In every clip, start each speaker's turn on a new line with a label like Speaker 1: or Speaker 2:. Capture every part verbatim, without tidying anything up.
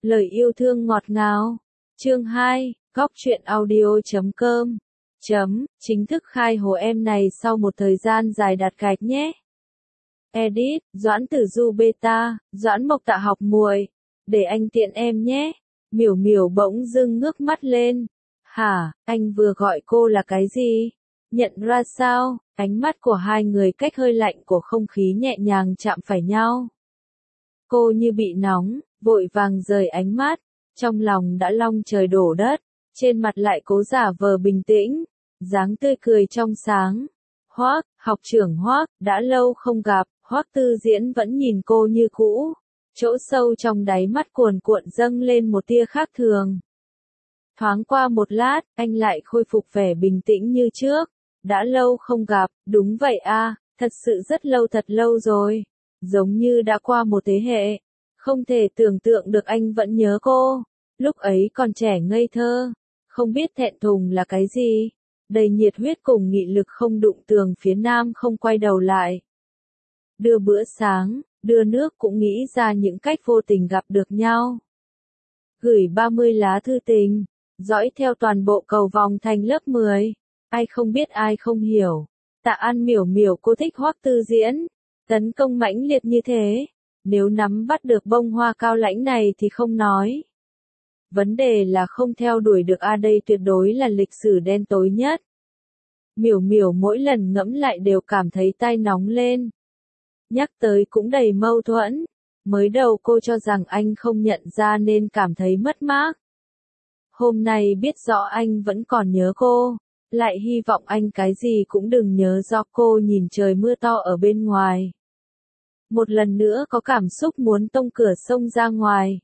Speaker 1: Lời yêu thương ngọt ngào. Chương hai, góc truyện audio chấm com. Chấm, chính thức khai hồ em này sau một thời gian dài đặt gạch nhé. Edit, Doãn Tử Du beta, Doãn Mộc Tạ học muội. Để anh tiện em nhé. Miểu miểu bỗng dưng ngước mắt lên. Hả, anh vừa gọi cô là cái gì? Nhận ra sao? Ánh mắt của hai người cách hơi lạnh của không khí nhẹ nhàng chạm phải nhau. Cô như bị nóng, vội vàng rời ánh mắt, trong lòng đã long trời đổ đất, trên mặt lại cố giả vờ bình tĩnh, dáng tươi cười trong sáng. Hoác, học trưởng Hoác, đã lâu không gặp, Hoác Tư Diễn vẫn nhìn cô như cũ, chỗ sâu trong đáy mắt cuồn cuộn dâng lên một tia khác thường. Thoáng qua một lát, anh lại khôi phục vẻ bình tĩnh như trước. Đã lâu không gặp, đúng vậy a, thật sự rất lâu thật lâu rồi. Giống như đã qua một thế hệ. Không thể tưởng tượng được anh vẫn nhớ cô. Lúc ấy còn trẻ ngây thơ. Không biết thẹn thùng là cái gì. Đầy nhiệt huyết cùng nghị lực không đụng tường phía nam không quay đầu lại. Đưa bữa sáng, đưa nước cũng nghĩ ra những cách vô tình gặp được nhau. Gửi ba mươi lá thư tình. Dõi theo toàn bộ cầu vòng thành lớp mười. Ai không biết ai không hiểu. Tạ An miểu miểu cô thích Hoác Tư Diễn. Tấn công mãnh liệt như thế. Nếu nắm bắt được bông hoa cao lãnh này thì không nói. Vấn đề là không theo đuổi được a đây tuyệt đối là lịch sử đen tối nhất. Miểu miểu mỗi lần ngẫm lại đều cảm thấy tai nóng lên. Nhắc tới cũng đầy mâu thuẫn. Mới đầu cô cho rằng anh không nhận ra nên cảm thấy mất mát. Hôm nay biết rõ anh vẫn còn nhớ cô. Lại hy vọng anh cái gì cũng đừng nhớ do cô nhìn trời mưa to ở bên ngoài. Một lần nữa có cảm xúc muốn tông cửa sông ra ngoài.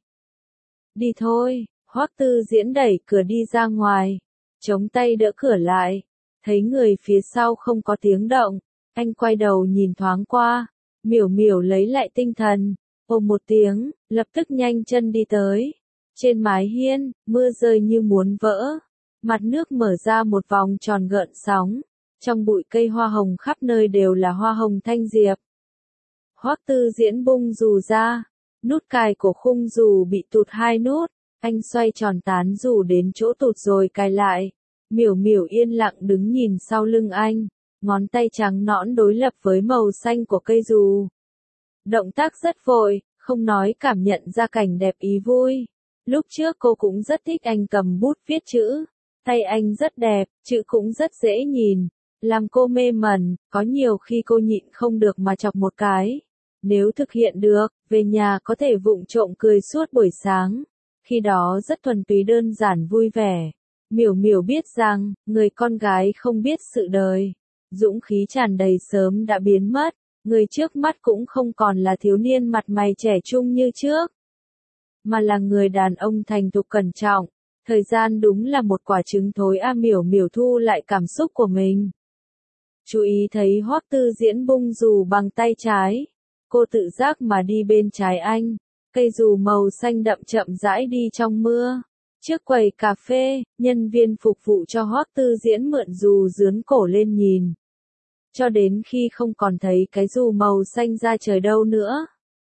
Speaker 1: Đi thôi, Hoác Tư Diễn đẩy cửa đi ra ngoài. Chống tay đỡ cửa lại. Thấy người phía sau không có tiếng động. Anh quay đầu nhìn thoáng qua. Miểu miểu lấy lại tinh thần. Ồ một tiếng, lập tức nhanh chân đi tới. Trên mái hiên, mưa rơi như muốn vỡ. Mặt nước mở ra một vòng tròn gợn sóng. Trong bụi cây hoa hồng khắp nơi đều là hoa hồng thanh diệp. Hoác Tư Diễn bung dù ra. Nút cài của khung dù bị tụt hai nút. Anh xoay tròn tán dù đến chỗ tụt rồi cài lại. Miểu miểu yên lặng đứng nhìn sau lưng anh. Ngón tay trắng nõn đối lập với màu xanh của cây dù. Động tác rất vội, không nói cảm nhận ra cảnh đẹp ý vui. Lúc trước cô cũng rất thích anh cầm bút viết chữ. Tay anh rất đẹp, chữ cũng rất dễ nhìn. Làm cô mê mẩn, có nhiều khi cô nhịn không được mà chọc một cái. Nếu thực hiện được, về nhà có thể vụng trộm cười suốt buổi sáng. Khi đó rất thuần túy đơn giản vui vẻ. Miểu miểu biết rằng, người con gái không biết sự đời. Dũng khí tràn đầy sớm đã biến mất. Người trước mắt cũng không còn là thiếu niên mặt mày trẻ trung như trước. Mà là người đàn ông thành thục cẩn trọng. Thời gian đúng là một quả trứng thối a miểu miểu thu lại cảm xúc của mình. Chú ý thấy Hoác Tư Diễn bung dù bằng tay trái. Cô tự giác mà đi bên trái anh. Cây dù màu xanh đậm chậm rãi đi trong mưa. Trước quầy cà phê, nhân viên phục vụ cho Hoác Tư Diễn mượn dù dướn cổ lên nhìn. Cho đến khi không còn thấy cái dù màu xanh ra trời đâu nữa.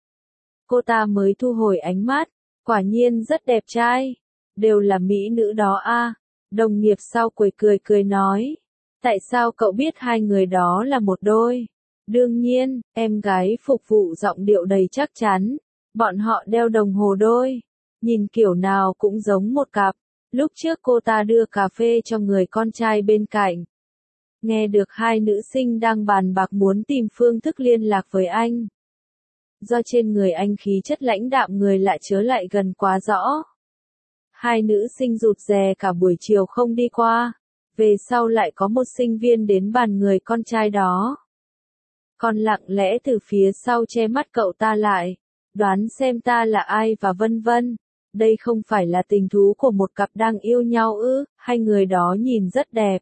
Speaker 1: Cô ta mới thu hồi ánh mắt. Quả nhiên rất đẹp trai. Đều là mỹ nữ đó a. Đồng nghiệp sau quầy cười cười nói. Tại sao cậu biết hai người đó là một đôi? Đương nhiên, em gái phục vụ giọng điệu đầy chắc chắn. Bọn họ đeo đồng hồ đôi. Nhìn kiểu nào cũng giống một cặp. Lúc trước cô ta đưa cà phê cho người con trai bên cạnh. Nghe được hai nữ sinh đang bàn bạc muốn tìm phương thức liên lạc với anh. Do trên người anh khí chất lãnh đạm người lại chớ lại gần quá rõ. Hai nữ sinh rụt rè cả buổi chiều không đi qua. Về sau lại có một sinh viên đến bàn người con trai đó. Còn lặng lẽ từ phía sau che mắt cậu ta lại. Đoán xem ta là ai và vân vân. Đây không phải là tình thú của một cặp đang yêu nhau ư, hai người đó nhìn rất đẹp.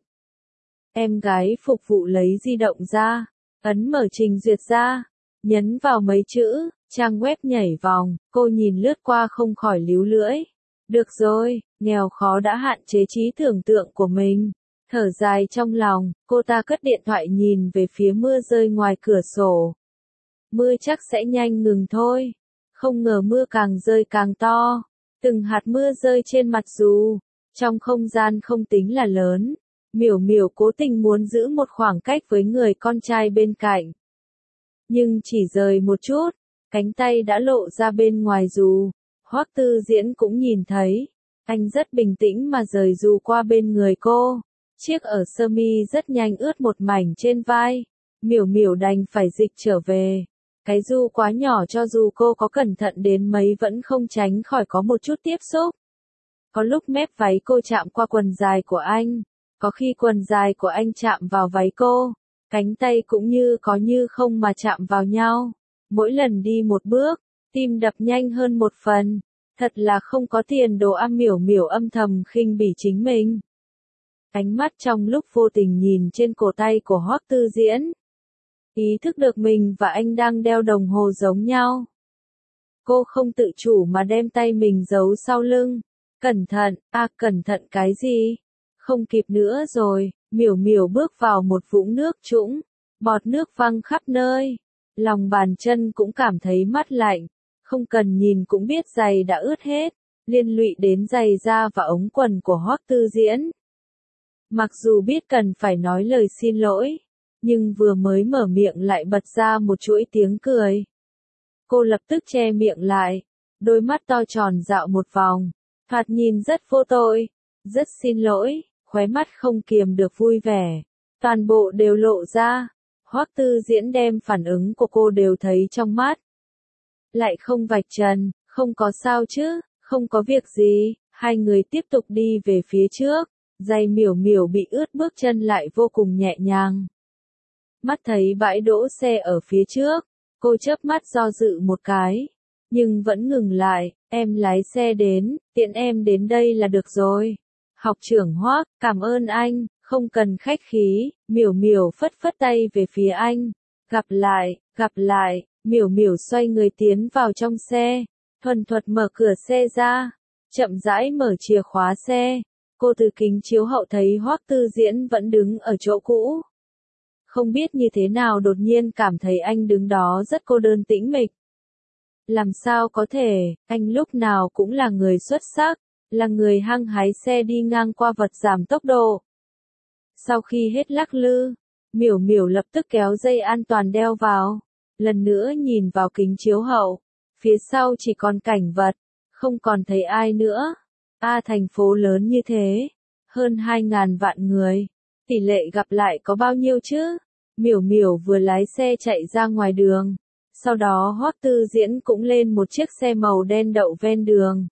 Speaker 1: Em gái phục vụ lấy di động ra. Ấn mở trình duyệt ra. Nhấn vào mấy chữ, trang web nhảy vòng, cô nhìn lướt qua không khỏi líu lưỡi. Được rồi, nghèo khó đã hạn chế trí tưởng tượng của mình. Thở dài trong lòng, cô ta cất điện thoại nhìn về phía mưa rơi ngoài cửa sổ. Mưa chắc sẽ nhanh ngừng thôi. Không ngờ mưa càng rơi càng to. Từng hạt mưa rơi trên mặt dù, trong không gian không tính là lớn. Miểu miểu cố tình muốn giữ một khoảng cách với người con trai bên cạnh. Nhưng chỉ rời một chút, cánh tay đã lộ ra bên ngoài dù. Hoắc Tư Diễn cũng nhìn thấy. Anh rất bình tĩnh mà rời dù qua bên người cô. Chiếc ở sơ mi rất nhanh ướt một mảnh trên vai. Miểu miểu đành phải dịch trở về. Cái dù quá nhỏ cho dù cô có cẩn thận đến mấy vẫn không tránh khỏi có một chút tiếp xúc. Có lúc mép váy cô chạm qua quần dài của anh. Có khi quần dài của anh chạm vào váy cô. Cánh tay cũng như có như không mà chạm vào nhau. Mỗi lần đi một bước, tim đập nhanh hơn một phần. Thật là không có tiền đồ am. Miểu miểu âm thầm khinh bỉ chính mình. Ánh mắt trong lúc vô tình nhìn trên cổ tay của Hoắc Tư Diễn. Ý thức được mình và anh đang đeo đồng hồ giống nhau. Cô không tự chủ mà đem tay mình giấu sau lưng. Cẩn thận, à cẩn thận cái gì? Không kịp nữa rồi, miểu miểu bước vào một vũng nước trũng. Bọt nước văng khắp nơi. Lòng bàn chân cũng cảm thấy mát lạnh. Không cần nhìn cũng biết giày đã ướt hết. Liên lụy đến giày da và ống quần của Hoắc Tư Diễn. Mặc dù biết cần phải nói lời xin lỗi. Nhưng vừa mới mở miệng lại bật ra một chuỗi tiếng cười. Cô lập tức che miệng lại. Đôi mắt to tròn dạo một vòng. Thoạt nhìn rất vô tội. Rất xin lỗi. Khóe mắt không kiềm được vui vẻ. Toàn bộ đều lộ ra. Hoắc Tư Diễn đem phản ứng của cô đều thấy trong mắt. Lại không vạch trần. Không có sao chứ. Không có việc gì. Hai người tiếp tục đi về phía trước. Giày miểu miểu bị ướt bước chân lại vô cùng nhẹ nhàng. Mắt thấy bãi đỗ xe ở phía trước, cô chớp mắt do dự một cái, nhưng vẫn ngừng lại, em lái xe đến, tiện em đến đây là được rồi. Học trưởng Hoắc, cảm ơn anh, không cần khách khí. Miểu miểu phất phất tay về phía anh. Gặp lại, gặp lại. Miểu miểu xoay người tiến vào trong xe, thuần thuật mở cửa xe ra, chậm rãi mở chìa khóa xe. Cô từ kính chiếu hậu thấy Hoắc Tư Diễn vẫn đứng ở chỗ cũ. Không biết như thế nào đột nhiên cảm thấy anh đứng đó rất cô đơn tĩnh mịch. Làm sao có thể, anh lúc nào cũng là người xuất sắc, là người hăng hái xe đi ngang qua vật giảm tốc độ. Sau khi hết lắc lư, miểu miểu lập tức kéo dây an toàn đeo vào, lần nữa nhìn vào kính chiếu hậu, phía sau chỉ còn cảnh vật, không còn thấy ai nữa. A à, thành phố lớn như thế, hơn hai ngàn vạn người, tỷ lệ gặp lại có bao nhiêu chứ? Miểu miểu vừa lái xe chạy ra ngoài đường, sau đó Hoắc Tư Diễn cũng lên một chiếc xe màu đen đậu ven đường.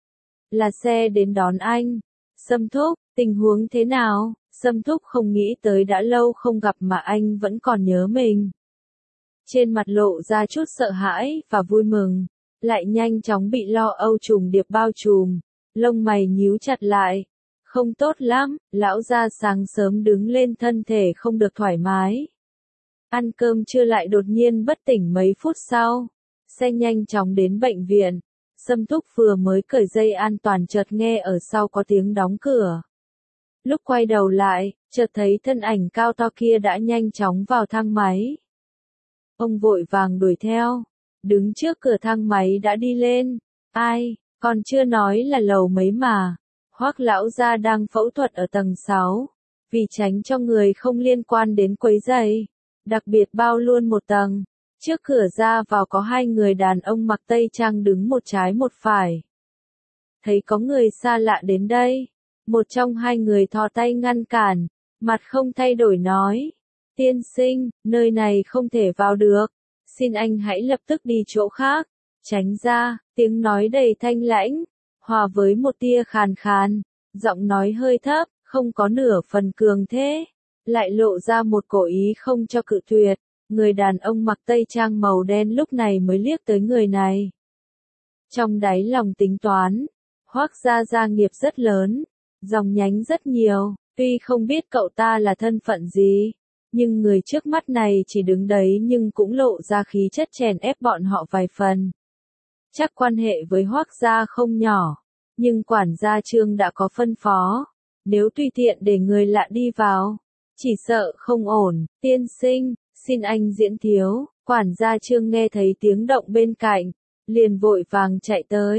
Speaker 1: Là xe đến đón anh. Sâm Thúc, tình huống thế nào? Sâm Thúc không nghĩ tới đã lâu không gặp mà anh vẫn còn nhớ mình. Trên mặt lộ ra chút sợ hãi và vui mừng, lại nhanh chóng bị lo âu trùng điệp bao trùm, lông mày nhíu chặt lại. Không tốt lắm, lão gia sáng sớm đứng lên thân thể không được thoải mái. Ăn cơm trưa lại đột nhiên bất tỉnh mấy phút sau. Xe nhanh chóng đến bệnh viện. Sâm Thúc vừa mới cởi dây an toàn chợt nghe ở sau có tiếng đóng cửa. Lúc quay đầu lại, chợt thấy thân ảnh cao to kia đã nhanh chóng vào thang máy. Ông vội vàng đuổi theo. Đứng trước cửa thang máy đã đi lên. Ai, còn chưa nói là lầu mấy mà. Hoắc lão gia đang phẫu thuật ở tầng sáu. Vì tránh cho người không liên quan đến quấy rầy, đặc biệt bao luôn một tầng. Trước cửa ra vào có hai người đàn ông mặc tây trang đứng một trái một phải. Thấy có người xa lạ đến đây, một trong hai người thò tay ngăn cản, mặt không thay đổi nói. Tiên sinh, nơi này không thể vào được, xin anh hãy lập tức đi chỗ khác, tránh ra. Tiếng nói đầy thanh lãnh, hòa với một tia khàn khàn, giọng nói hơi thấp, không có nửa phần cường thế, lại lộ ra một cổ ý không cho cự tuyệt. Người đàn ông mặc tây trang màu đen lúc này mới liếc tới người này. Trong đáy lòng tính toán, Hoắc gia gia nghiệp rất lớn, dòng nhánh rất nhiều, tuy không biết cậu ta là thân phận gì, nhưng người trước mắt này chỉ đứng đấy nhưng cũng lộ ra khí chất chèn ép bọn họ vài phần. Chắc quan hệ với Hoắc gia không nhỏ, nhưng quản gia Trương đã có phân phó, nếu tùy tiện để người lạ đi vào, chỉ sợ không ổn. Tiên sinh, xin anh diễn thiếu. Quản gia Trương nghe thấy tiếng động bên cạnh, liền vội vàng chạy tới.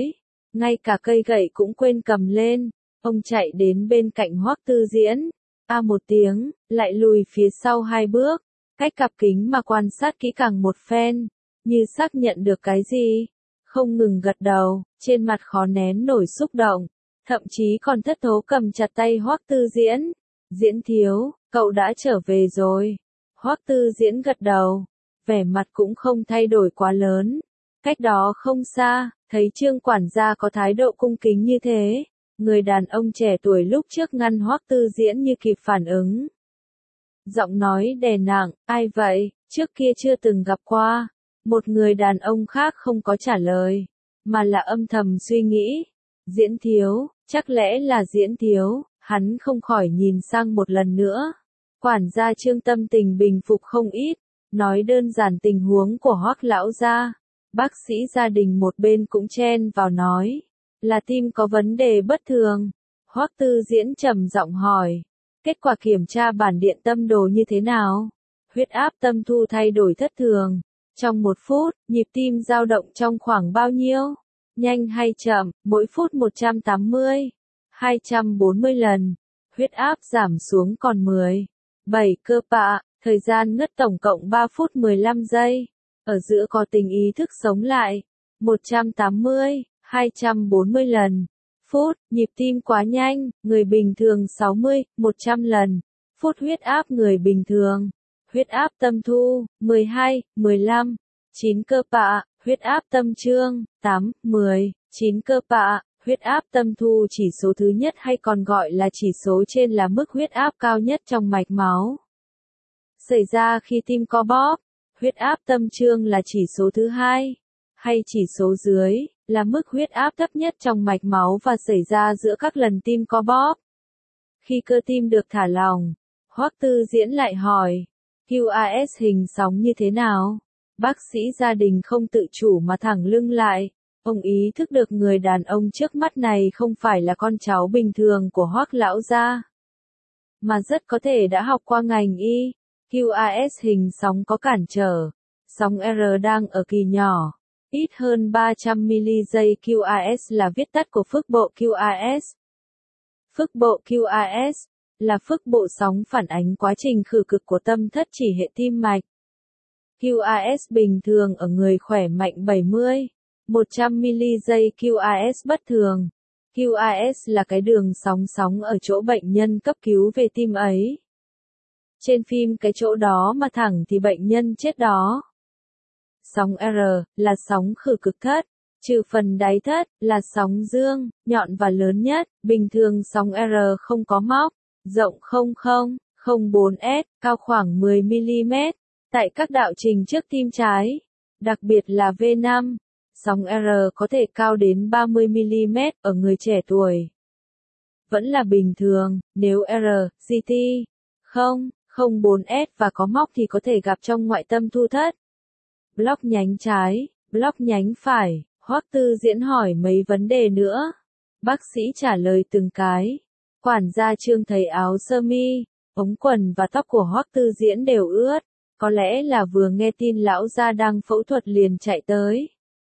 Speaker 1: ngay cả cây gậy cũng quên cầm lên. Ông chạy đến bên cạnh Hoắc Tư Diễn, a một tiếng, lại lùi phía sau hai bước, cách cặp kính mà quan sát kỹ càng một phen, như xác nhận được cái gì, không ngừng gật đầu, trên mặt khó nén nổi xúc động, thậm chí còn thất thố cầm chặt tay Hoắc Tư Diễn. Diễn thiếu, cậu đã trở về rồi. Hoắc Tư Diễn gật đầu, vẻ mặt cũng không thay đổi quá lớn. Cách đó không xa, thấy Trương quản gia có thái độ cung kính như thế, người đàn ông trẻ tuổi lúc trước ngăn Hoắc Tư Diễn như kịp phản ứng. Giọng nói đè nặng, ai vậy, trước kia chưa từng gặp qua. Một người đàn ông khác không có trả lời, mà là âm thầm suy nghĩ. Diễn thiếu, chắc lẽ là Diễn thiếu, hắn không khỏi nhìn sang một lần nữa. Quản gia Trương tâm tình bình phục không ít, nói đơn giản tình huống của Hoắc lão gia. Bác sĩ gia đình một bên cũng chen vào nói, là tim có vấn đề bất thường. Hoắc Tư Diễn trầm giọng hỏi, kết quả kiểm tra bản điện tâm đồ như thế nào? Huyết áp tâm thu thay đổi thất thường. Trong một phút, nhịp tim dao động trong khoảng bao nhiêu? Nhanh hay chậm, mỗi phút một trăm tám mươi, hai trăm bốn mươi lần. Huyết áp giảm xuống còn mười, bảy cơ pạ, thời gian ngất tổng cộng ba phút mười lăm giây. Ở giữa có tình ý thức sống lại. một trăm tám mươi, hai trăm bốn mươi lần. Phút, nhịp tim quá nhanh, người bình thường sáu mươi, một trăm lần. Phút huyết áp người bình thường. Huyết áp tâm thu, mười hai, mười lăm, chín cơ pạ, huyết áp tâm trương, tám, mười, chín cơ pạ, huyết áp tâm thu chỉ số thứ nhất hay còn gọi là chỉ số trên là mức huyết áp cao nhất trong mạch máu. Xảy ra khi tim co bóp, huyết áp tâm trương là chỉ số thứ hai, hay chỉ số dưới, là mức huyết áp thấp nhất trong mạch máu và xảy ra giữa các lần tim co bóp. Khi cơ tim được thả lỏng, Hoắc Tư Diễn lại hỏi, quy a ét hình sóng như thế nào? Bác sĩ gia đình không tự chủ mà thẳng lưng lại. Ông ý thức được người đàn ông trước mắt này không phải là con cháu bình thường của Hoắc lão gia, mà rất có thể đã học qua ngành y. quy a ét hình sóng có cản trở. Sóng R đang ở kỳ nhỏ, ít hơn ba trăm mi-li-giây. quy a ét là viết tắt của phức bộ quy a ét. Phức bộ quy a ét là phức bộ sóng phản ánh quá trình khử cực của tâm thất chỉ hệ tim mạch. quy a ét bình thường ở người khỏe mạnh bảy mươi, một trăm mi-li-giây. quy a ét bất thường. quy a ét là cái đường sóng sóng ở chỗ bệnh nhân cấp cứu về tim ấy. Trên phim cái chỗ đó mà thẳng thì bệnh nhân chết đó. Sóng R là sóng khử cực thất, trừ phần đáy thất là sóng dương, nhọn và lớn nhất. Bình thường sóng R không có móc, rộng không không không bốn S, cao khoảng mười mi-li-mét, tại các đạo trình trước tim trái, đặc biệt là vê năm. Sóng R có thể cao đến ba mươi mi-li-mét ở người trẻ tuổi. Vẫn là bình thường, nếu R, giê tê, không không bốn S và có móc thì có thể gặp trong ngoại tâm thu thất. Block nhánh trái, block nhánh phải, Hoắc Tư Diễn hỏi mấy vấn đề nữa. Bác sĩ trả lời từng cái. Quản gia Trương thấy áo sơ mi, ống quần và tóc của Hoắc Tư Diễn đều ướt, có lẽ là vừa nghe tin lão gia đang phẫu thuật liền chạy tới.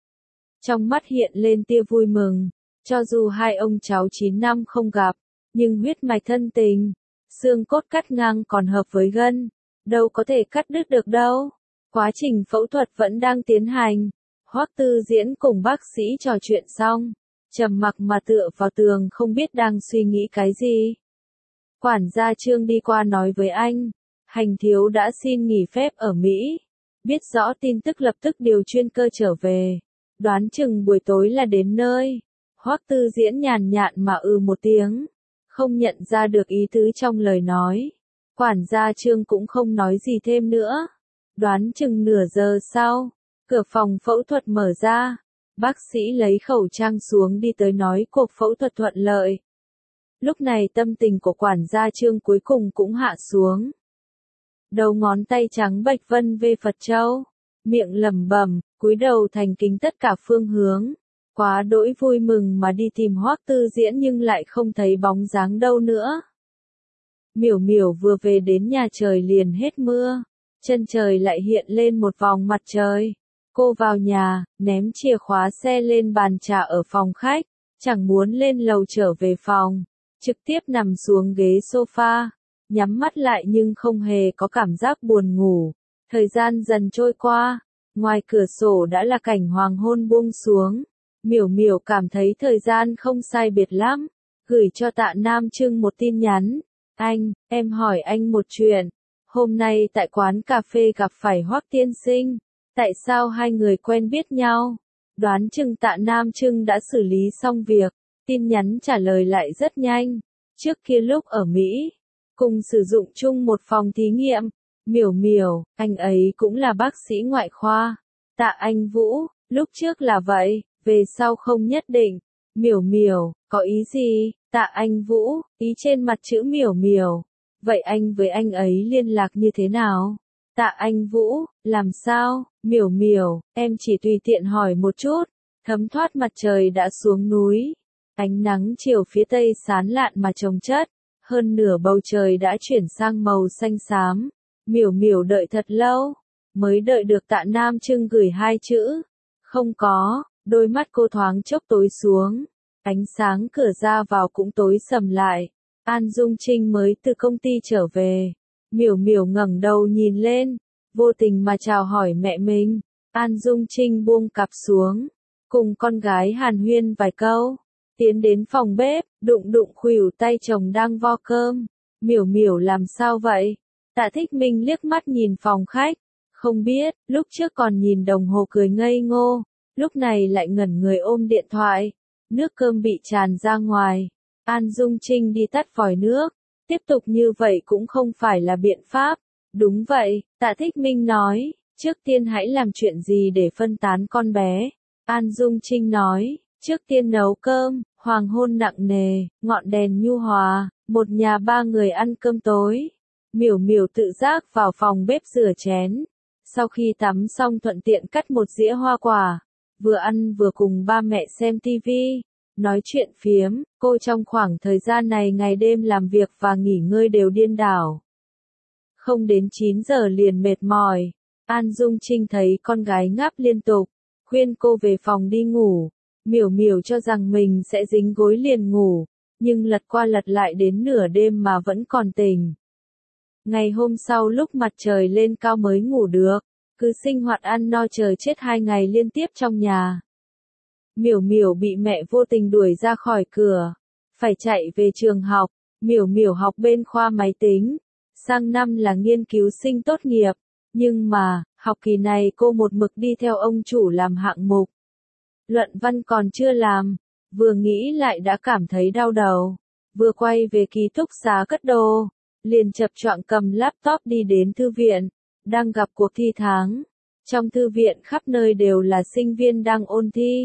Speaker 1: Trong mắt hiện lên tia vui mừng, cho dù hai ông cháu chín năm không gặp, nhưng huyết mạch thân tình, xương cốt cắt ngang còn hợp với gân, đâu có thể cắt đứt được đâu. Quá trình phẫu thuật vẫn đang tiến hành. Hoắc Tư Diễn cùng bác sĩ trò chuyện xong, trầm mặc mà tựa vào tường không biết đang suy nghĩ cái gì. Quản gia Trương đi qua nói với anh, Hành thiếu đã xin nghỉ phép ở Mỹ. Biết rõ tin tức lập tức điều chuyên cơ trở về. Đoán chừng buổi tối là đến nơi. Hoắc Tư Diễn nhàn nhạt mà ừ một tiếng, không nhận ra được ý tứ trong lời nói. Quản gia Trương cũng không nói gì thêm nữa. Đoán chừng nửa giờ sau, cửa phòng phẫu thuật mở ra. Bác sĩ lấy khẩu trang xuống đi tới nói cuộc phẫu thuật thuận lợi. Lúc này tâm tình của quản gia Trương cuối cùng cũng hạ xuống. Đầu ngón tay trắng bạch vân về Phật Châu, miệng lẩm bẩm, cúi đầu thành kính tất cả phương hướng. Quá đỗi vui mừng mà đi tìm Hoắc Tư Diễn nhưng lại không thấy bóng dáng đâu nữa. Miểu Miểu vừa về đến nhà trời liền hết mưa, chân trời lại hiện lên một vòng mặt trời. Cô vào nhà, ném chìa khóa xe lên bàn trà ở phòng khách, chẳng muốn lên lầu trở về phòng, trực tiếp nằm xuống ghế sofa, nhắm mắt lại nhưng không hề có cảm giác buồn ngủ. Thời gian dần trôi qua, ngoài cửa sổ đã là cảnh hoàng hôn buông xuống. Miểu Miểu cảm thấy thời gian không sai biệt lắm, gửi cho Tạ Nam Trưng một tin nhắn. Anh, em hỏi anh một chuyện. Hôm nay tại quán cà phê gặp phải Hoắc tiên sinh. Tại sao hai người quen biết nhau? Đoán chừng Tạ Nam Trưng đã xử lý xong việc. Tin nhắn trả lời lại rất nhanh. Trước kia lúc ở Mỹ, cùng sử dụng chung một phòng thí nghiệm. Miểu Miểu, anh ấy cũng là bác sĩ ngoại khoa. Tạ Anh Vũ, lúc trước là vậy, về sau không nhất định. Miểu Miểu, có ý gì? Tạ Anh Vũ, ý trên mặt chữ Miểu Miểu. Vậy anh với anh ấy liên lạc như thế nào? Tạ Anh Vũ, làm sao? Miểu Miểu, em chỉ tùy tiện hỏi một chút. Thấm thoát mặt trời đã xuống núi. Ánh nắng chiều phía tây sán lạn mà chồng chất. Hơn nửa bầu trời đã chuyển sang màu xanh xám. Miểu Miểu đợi thật lâu, mới đợi được Tạ Nam Trưng gửi hai chữ. Không có, đôi mắt cô thoáng chốc tối xuống. Ánh sáng cửa ra vào cũng tối sầm lại. An Dung Trinh mới từ công ty trở về. Miểu Miểu ngẩng đầu nhìn lên, vô tình mà chào hỏi mẹ mình. An Dung Trinh buông cặp xuống, cùng con gái hàn huyên vài câu. Tiến đến phòng bếp, đụng đụng khuỷu tay chồng đang vo cơm. Miểu Miểu làm sao vậy? Tạ Thích Minh liếc mắt nhìn phòng khách. Không biết, lúc trước còn nhìn đồng hồ cười ngây ngô. Lúc này lại ngẩn người ôm điện thoại. Nước cơm bị tràn ra ngoài. An Dung Trinh đi tắt vòi nước. Tiếp tục như vậy cũng không phải là biện pháp. Đúng vậy, Tạ Thích Minh nói. Trước tiên hãy làm chuyện gì để phân tán con bé. An Dung Trinh nói. Trước tiên nấu cơm, hoàng hôn nặng nề, ngọn đèn nhu hòa. Một nhà ba người ăn cơm tối. Miểu Miểu tự giác vào phòng bếp rửa chén. Sau khi tắm xong thuận tiện cắt một dĩa hoa quả. Vừa ăn vừa cùng ba mẹ xem tivi. Nói chuyện phiếm, cô trong khoảng thời gian này ngày đêm làm việc và nghỉ ngơi đều điên đảo. Không đến chín giờ liền mệt mỏi. An Dung Trinh thấy con gái ngáp liên tục, khuyên cô về phòng đi ngủ. Miểu Miểu cho rằng mình sẽ dính gối liền ngủ, nhưng lật qua lật lại đến nửa đêm mà vẫn còn tỉnh. Ngày hôm sau lúc mặt trời lên cao mới ngủ được, cứ sinh hoạt ăn no chờ chết hai ngày liên tiếp trong nhà. Miểu Miểu bị mẹ vô tình đuổi ra khỏi cửa, phải chạy về trường học. Miểu Miểu học bên khoa máy tính, sang năm là nghiên cứu sinh tốt nghiệp, nhưng mà, học kỳ này cô một mực đi theo ông chủ làm hạng mục. Luận văn còn chưa làm, vừa nghĩ lại đã cảm thấy đau đầu, vừa quay về ký túc xá cất đồ, liền chập choạng cầm laptop đi đến thư viện, đang gặp cuộc thi tháng. Trong thư viện khắp nơi đều là sinh viên đang ôn thi.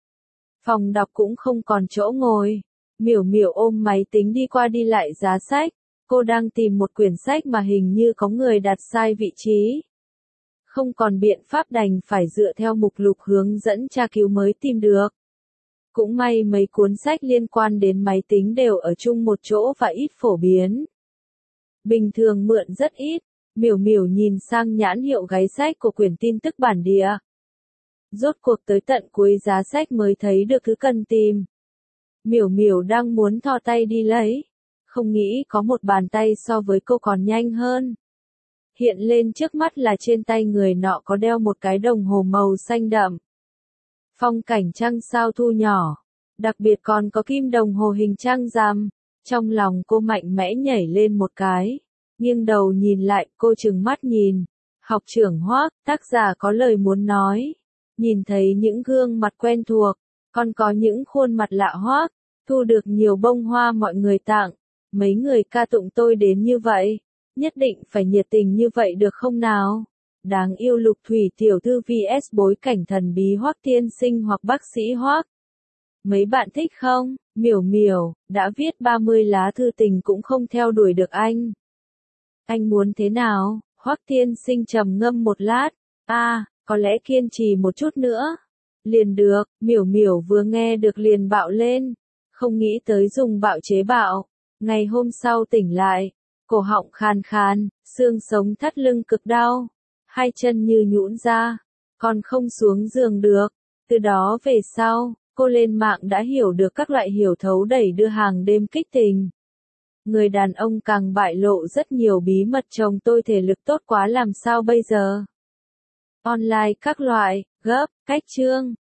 Speaker 1: Phòng đọc cũng không còn chỗ ngồi. Miểu Miểu ôm máy tính đi qua đi lại giá sách. Cô đang tìm một quyển sách mà hình như có người đặt sai vị trí. Không còn biện pháp đành phải dựa theo mục lục hướng dẫn tra cứu mới tìm được. Cũng may mấy cuốn sách liên quan đến máy tính đều ở chung một chỗ và ít phổ biến. Bình thường mượn rất ít. Miểu Miểu nhìn sang nhãn hiệu gáy sách của quyển tin tức bản địa. Rốt cuộc tới tận cuối giá sách mới thấy được thứ cần tìm. Miểu Miểu đang muốn thò tay đi lấy. Không nghĩ có một bàn tay so với cô còn nhanh hơn. Hiện lên trước mắt là trên tay người nọ có đeo một cái đồng hồ màu xanh đậm. Phong cảnh trăng sao thu nhỏ. Đặc biệt còn có kim đồng hồ hình trăng rằm. Trong lòng cô mạnh mẽ nhảy lên một cái. Nghiêng đầu nhìn lại, cô trừng mắt nhìn. Học trưởng Hoắc, tác giả có lời muốn nói. Nhìn thấy những gương mặt quen thuộc, còn có những khuôn mặt lạ hoắc, thu được nhiều bông hoa mọi người tặng. Mấy người ca tụng tôi đến như vậy, nhất định phải nhiệt tình như vậy được không nào? Đáng yêu Lục Thủy tiểu thư vs bối cảnh thần bí Hoắc tiên sinh hoặc bác sĩ Hoắc. Mấy bạn thích không? Miểu Miểu, đã viết ba mươi lá thư tình cũng không theo đuổi được anh. Anh muốn thế nào? Hoắc tiên sinh trầm ngâm một lát. A, à, có lẽ kiên trì một chút nữa. Liền được, Miểu Miểu vừa nghe được liền bạo lên. Không nghĩ tới dùng bạo chế bạo. Ngày hôm sau tỉnh lại, cổ họng khàn khàn, xương sống thắt lưng cực đau. Hai chân như nhũn ra, còn không xuống giường được. Từ đó về sau, cô lên mạng đã hiểu được các loại hiểu thấu đẩy đưa hàng đêm kích tình. Người đàn ông càng bại lộ rất nhiều bí mật chồng tôi thể lực tốt quá làm sao bây giờ. Online các loại, gấp, cách chương.